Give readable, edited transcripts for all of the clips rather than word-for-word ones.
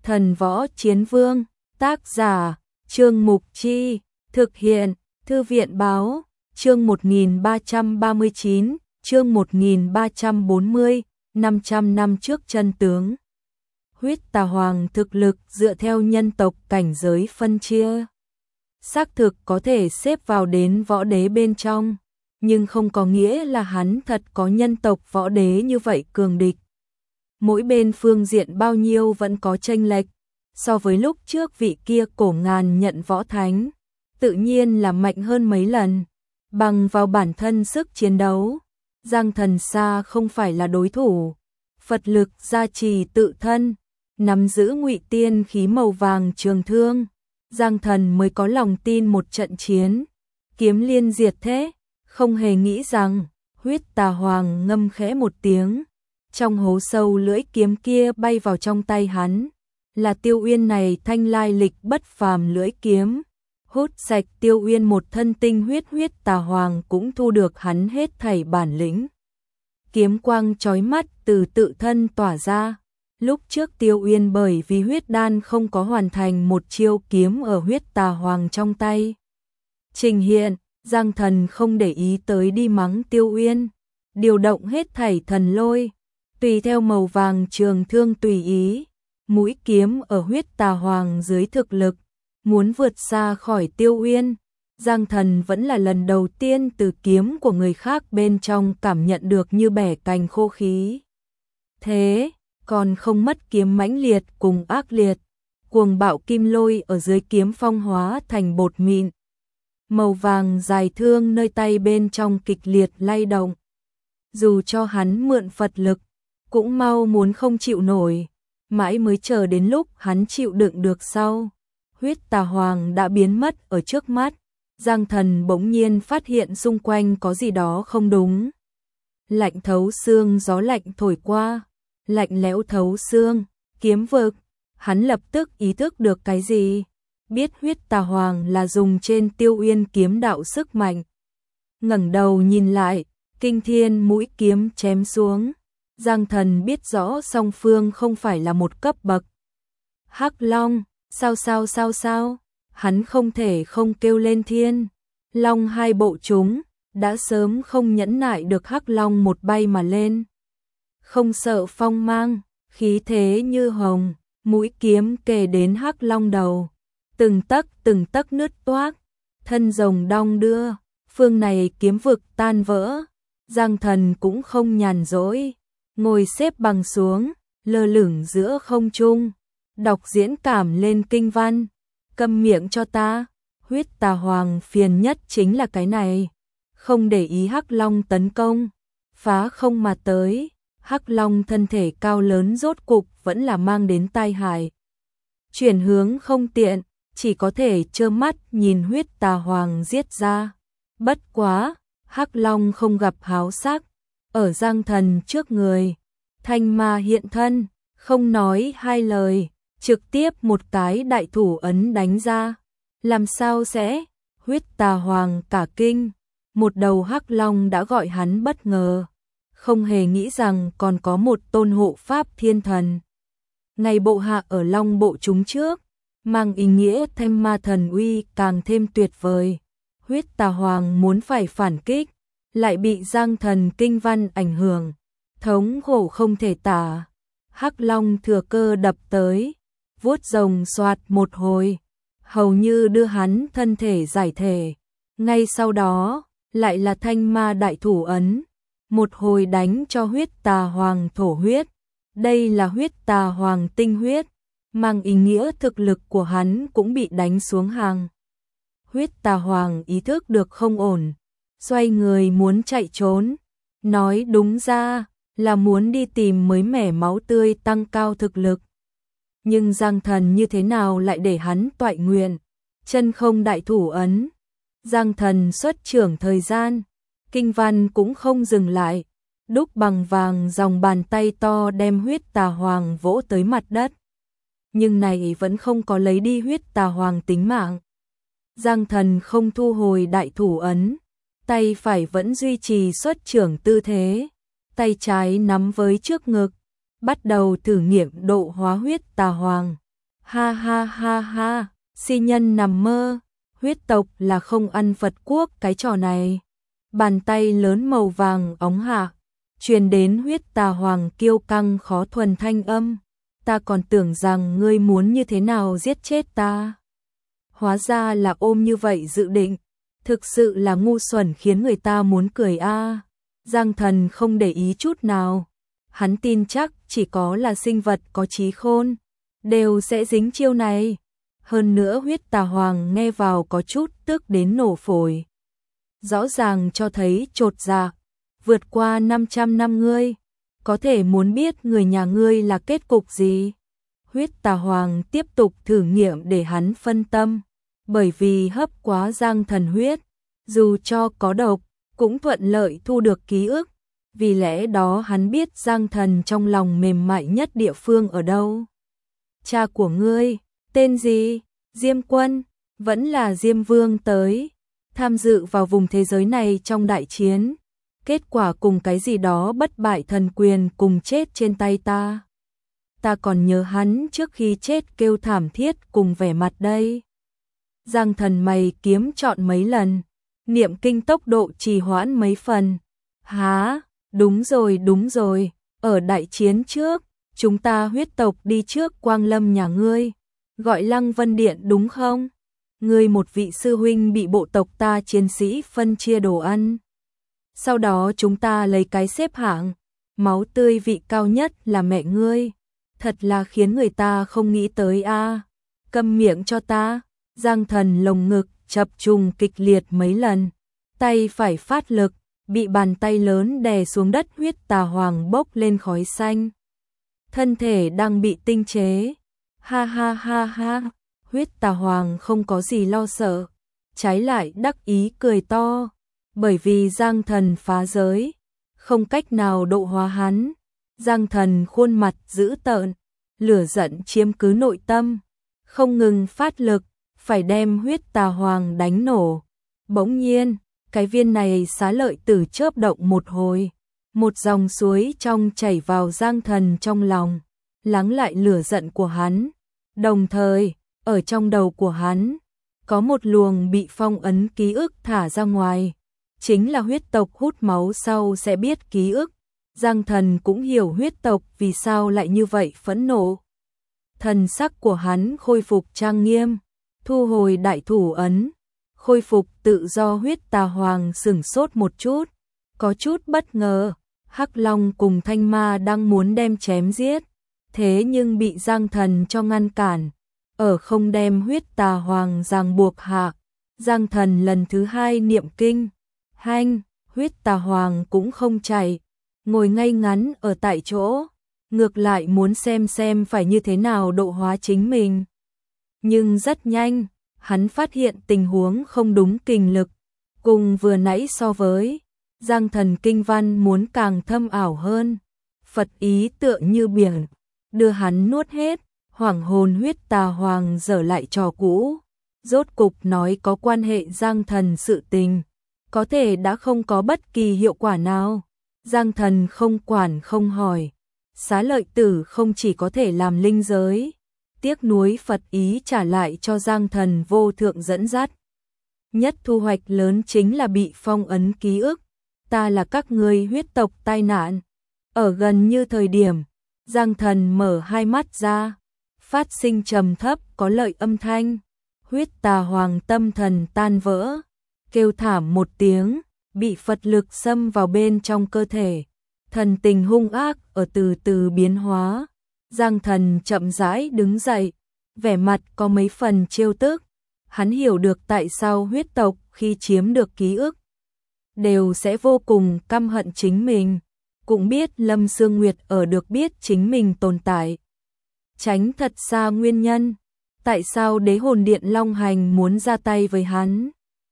Thần Võ Chiến Vương, tác giả, Trương Mục Chi, thực hiện, Thư viện Báo, chương 1339, chương 1340, 500 năm trước chân tướng. Huyết Tà Hoàng thực lực dựa theo nhân tộc cảnh giới phân chia. Xác thực có thể xếp vào đến võ đế bên trong, nhưng không có nghĩa là hắn thật có nhân tộc võ đế như vậy cường địch. Mỗi bên phương diện bao nhiêu vẫn có chênh lệch, so với lúc trước vị kia cổ ngàn nhận võ thánh, tự nhiên là mạnh hơn mấy lần, bằng vào bản thân sức chiến đấu. Giang Thần Sa không phải là đối thủ, Phật lực gia trì tự thân, nắm giữ ngụy tiên khí màu vàng trường thương, Giang Thần mới có lòng tin một trận chiến, kiếm liên diệt thế, không hề nghĩ rằng, Huyết Tà Hoàng ngâm khẽ một tiếng, trong hố sâu lưỡi kiếm kia bay vào trong tay hắn, là Tiêu Uyên này thanh lai lịch bất phàm lưỡi kiếm, hút sạch Tiêu Uyên một thân tinh huyết. Huyết Tà Hoàng cũng thu được hắn hết thảy bản lĩnh. Kiếm quang chói mắt từ tự thân tỏa ra. Lúc trước Tiêu Uyên bởi vì huyết đan không có hoàn thành một chiêu kiếm ở Huyết Tà Hoàng trong tay trình hiện, Giang Thần không để ý tới đi mắng Tiêu Uyên, điều động hết thảy thần lôi, tùy theo màu vàng trường thương tùy ý, mũi kiếm ở Huyết Tà Hoàng dưới thực lực, muốn vượt xa khỏi Tiêu Uyên. Giang Thần vẫn là lần đầu tiên từ kiếm của người khác bên trong cảm nhận được như bẻ cành khô khí. Thế, còn không mất kiếm mãnh liệt cùng ác liệt, cuồng bạo kim lôi ở dưới kiếm phong hóa thành bột mịn. Màu vàng dài thương nơi tay bên trong kịch liệt lay động. Dù cho hắn mượn Phật lực, cũng mau muốn không chịu nổi, mãi mới chờ đến lúc hắn chịu đựng được sau. Huyết Tà Hoàng đã biến mất ở trước mắt, Giang Thần bỗng nhiên phát hiện xung quanh có gì đó không đúng. Lạnh thấu xương, gió lạnh thổi qua, lạnh lẽo thấu xương, kiếm vực, hắn lập tức ý thức được cái gì, biết Huyết Tà Hoàng là dùng trên Tiêu Uyên kiếm đạo sức mạnh. Ngẩng đầu nhìn lại, kinh thiên mũi kiếm chém xuống, Giang Thần biết rõ song phương không phải là một cấp bậc. Hắc Long, sao, hắn không thể không kêu lên thiên. Long hai bộ chúng, đã sớm không nhẫn nại được Hắc Long một bay mà lên. Không sợ phong mang, khí thế như hồng, mũi kiếm kề đến Hắc Long đầu. Từng tấc nứt toác, thân rồng đong đưa, phương này kiếm vực tan vỡ. Giang Thần cũng không nhàn rỗi, ngồi xếp bằng xuống, lơ lửng giữa không trung, đọc diễn cảm lên kinh văn. Câm miệng cho ta. Huyết Tà Hoàng phiền nhất chính là cái này, không để ý Hắc Long tấn công, phá không mà tới. Hắc Long thân thể cao lớn rốt cục vẫn là mang đến tai hại. Chuyển hướng không tiện, chỉ có thể trơ mắt nhìn Huyết Tà Hoàng giết ra. Bất quá, Hắc Long không gặp háo sắc, ở Giang Thần trước người, thanh ma hiện thân, không nói hai lời, trực tiếp một cái đại thủ ấn đánh ra. Làm sao sẽ? Huyết Tà Hoàng cả kinh, một đầu Hắc Long đã gọi hắn bất ngờ, không hề nghĩ rằng còn có một tôn hộ pháp thiên thần. Ngày bộ hạ ở Long bộ chúng trước, mang ý nghĩa thêm ma thần uy càng thêm tuyệt vời. Huyết Tà Hoàng muốn phải phản kích, lại bị Giang Thần kinh văn ảnh hưởng, thống khổ không thể tả. Hắc Long thừa cơ đập tới, vuốt rồng xoạt một hồi, hầu như đưa hắn thân thể giải thể. Ngay sau đó, lại là thanh ma đại thủ ấn, một hồi đánh cho Huyết Tà Hoàng thổ huyết. Đây là Huyết Tà Hoàng tinh huyết, mang ý nghĩa thực lực của hắn cũng bị đánh xuống hàng. Huyết Tà Hoàng ý thức được không ổn, xoay người muốn chạy trốn, nói đúng ra là muốn đi tìm mới mẻ máu tươi tăng cao thực lực. Nhưng Giang Thần như thế nào lại để hắn toại nguyện, chân không đại thủ ấn. Giang Thần xuất trưởng thời gian, kinh văn cũng không dừng lại, đúc bằng vàng dòng bàn tay to đem Huyết Tà Hoàng vỗ tới mặt đất. Nhưng này vẫn không có lấy đi Huyết Tà Hoàng tính mạng. Giang Thần không thu hồi đại thủ ấn, tay phải vẫn duy trì xuất trưởng tư thế, tay trái nắm với trước ngực, bắt đầu thử nghiệm độ hóa Huyết Tà Hoàng. Ha ha ha ha, si nhân nằm mơ, huyết tộc là không ăn Phật quốc cái trò này. Bàn tay lớn màu vàng óng hạ, truyền đến huyết tà hoàng kiêu căng khó thuần thanh âm. Ta còn tưởng rằng ngươi muốn như thế nào giết chết ta. Hóa ra là ôm như vậy dự định, thực sự là ngu xuẩn khiến người ta muốn cười a. Giang Thần không để ý chút nào, hắn tin chắc chỉ có là sinh vật có trí khôn đều sẽ dính chiêu này. Hơn nữa huyết tà hoàng nghe vào có chút tức đến nổ phổi. Rõ ràng cho thấy chột dạ, vượt qua 500 năm ngươi, có thể muốn biết người nhà ngươi là kết cục gì. Huyết tà hoàng tiếp tục thử nghiệm để hắn phân tâm, bởi vì hấp quá Giang Thần huyết, dù cho có độc, cũng thuận lợi thu được ký ức. Vì lẽ đó hắn biết Giang Thần trong lòng mềm mại nhất địa phương ở đâu. Cha của ngươi, tên gì? Diêm Quân, vẫn là Diêm Vương tới, tham dự vào vùng thế giới này trong đại chiến. Kết quả cùng cái gì đó bất bại thần quyền cùng chết trên tay ta. Ta còn nhớ hắn trước khi chết kêu thảm thiết cùng vẻ mặt đây. Giang Thần mày kiếm chọn mấy lần, niệm kinh tốc độ trì hoãn mấy phần. Hả? Đúng rồi, ở đại chiến trước, chúng ta huyết tộc đi trước Quang Lâm nhà ngươi, gọi Lăng Vân Điện đúng không? Ngươi một vị sư huynh bị bộ tộc ta chiến sĩ phân chia đồ ăn. Sau đó chúng ta lấy cái xếp hạng, máu tươi vị cao nhất là mẹ ngươi. Thật là khiến người ta không nghĩ tới a. Câm miệng cho ta. Giang Thần lồng ngực chập trùng kịch liệt mấy lần, tay phải phát lực, bị bàn tay lớn đè xuống đất. Huyết tà hoàng bốc lên khói xanh, thân thể đang bị tinh chế. Ha ha ha ha, huyết tà hoàng không có gì lo sợ, trái lại đắc ý cười to, bởi vì Giang Thần phá giới, không cách nào độ hóa hắn. Giang Thần khuôn mặt dữ tợn, lửa giận chiếm cứ nội tâm, không ngừng phát lực, phải đem huyết tà hoàng đánh nổ. Bỗng nhiên, cái viên này xá lợi tử chớp động một hồi, một dòng suối trong chảy vào Giang Thần trong lòng, lắng lại lửa giận của hắn. Đồng thời, ở trong đầu của hắn, có một luồng bị phong ấn ký ức thả ra ngoài, chính là huyết tộc hút máu sau sẽ biết ký ức. Giang Thần cũng hiểu huyết tộc vì sao lại như vậy phẫn nộ. Thần sắc của hắn khôi phục trang nghiêm, thu hồi đại thủ ấn, khôi phục tự do. Huyết tà hoàng sửng sốt một chút, có chút bất ngờ. Hắc Long cùng Thanh Ma đang muốn đem chém giết, thế nhưng bị Giang Thần cho ngăn cản, ở không đem huyết tà hoàng ràng buộc hạ. Giang Thần lần thứ hai niệm kinh, hanh, huyết tà hoàng cũng không chạy, ngồi ngay ngắn ở tại chỗ, ngược lại muốn xem phải như thế nào độ hóa chính mình. Nhưng rất nhanh, hắn phát hiện tình huống không đúng, kình lực cùng vừa nãy so với Giang Thần kinh văn muốn càng thâm ảo hơn. Phật ý tựa như biển, đưa hắn nuốt hết. Hoảng hồn huyết tà hoàng dở lại trò cũ, rốt cục nói có quan hệ Giang Thần sự tình, có thể đã không có bất kỳ hiệu quả nào. Giang Thần không quản không hỏi, xá lợi tử không chỉ có thể làm linh giới, tiếc nuối Phật ý trả lại cho Giang Thần vô thượng dẫn dắt. Nhất thu hoạch lớn chính là bị phong ấn ký ức. Ta là các ngươi huyết tộc tai nạn. Ở gần như thời điểm, Giang Thần mở hai mắt ra, phát sinh trầm thấp có lợi âm thanh. Huyết tà hoàng tâm thần tan vỡ, kêu thảm một tiếng, bị Phật lực xâm vào bên trong cơ thể. Thần tình hung ác ở từ từ biến hóa. Giang Thần chậm rãi đứng dậy, vẻ mặt có mấy phần trêu tức. Hắn hiểu được tại sao huyết tộc khi chiếm được ký ức đều sẽ vô cùng căm hận chính mình, cũng biết Lâm Sương Nguyệt ở được biết chính mình tồn tại, tránh thật xa nguyên nhân. Tại sao Đế Hồn Điện Long Hành muốn ra tay với hắn?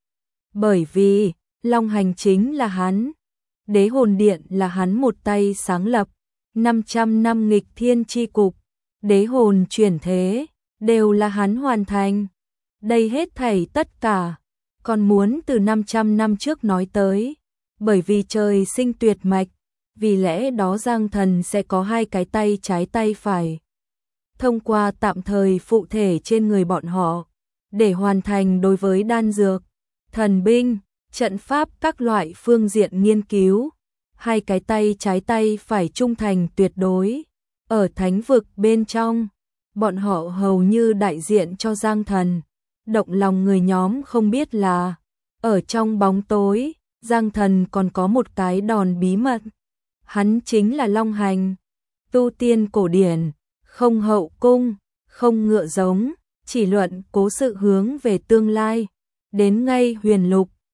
Bởi vì Long Hành chính là hắn, Đế Hồn Điện là hắn một tay sáng lập. 500 năm nghịch thiên chi cục, đế hồn chuyển thế, đều là hắn hoàn thành. Đây hết thảy tất cả, còn muốn từ 500 năm trước nói tới. Bởi vì trời sinh tuyệt mạch, vì lẽ đó Giang Thần sẽ có hai cái tay trái tay phải. thông qua tạm thời phụ thể trên người bọn họ, để hoàn thành đối với đan dược, thần binh, trận pháp các loại phương diện nghiên cứu. Hai cái tay trái tay phải trung thành tuyệt đối. Ở thánh vực bên trong, bọn họ hầu như đại diện cho Giang Thần. Động lòng người nhóm không biết là, ở trong bóng tối, Giang Thần còn có một cái đòn bí mật. Hắn chính là Long Hành, tu tiên cổ điển, không hậu cung, không ngựa giống, chỉ luận cố sự hướng về tương lai. Đến ngay huyền lục,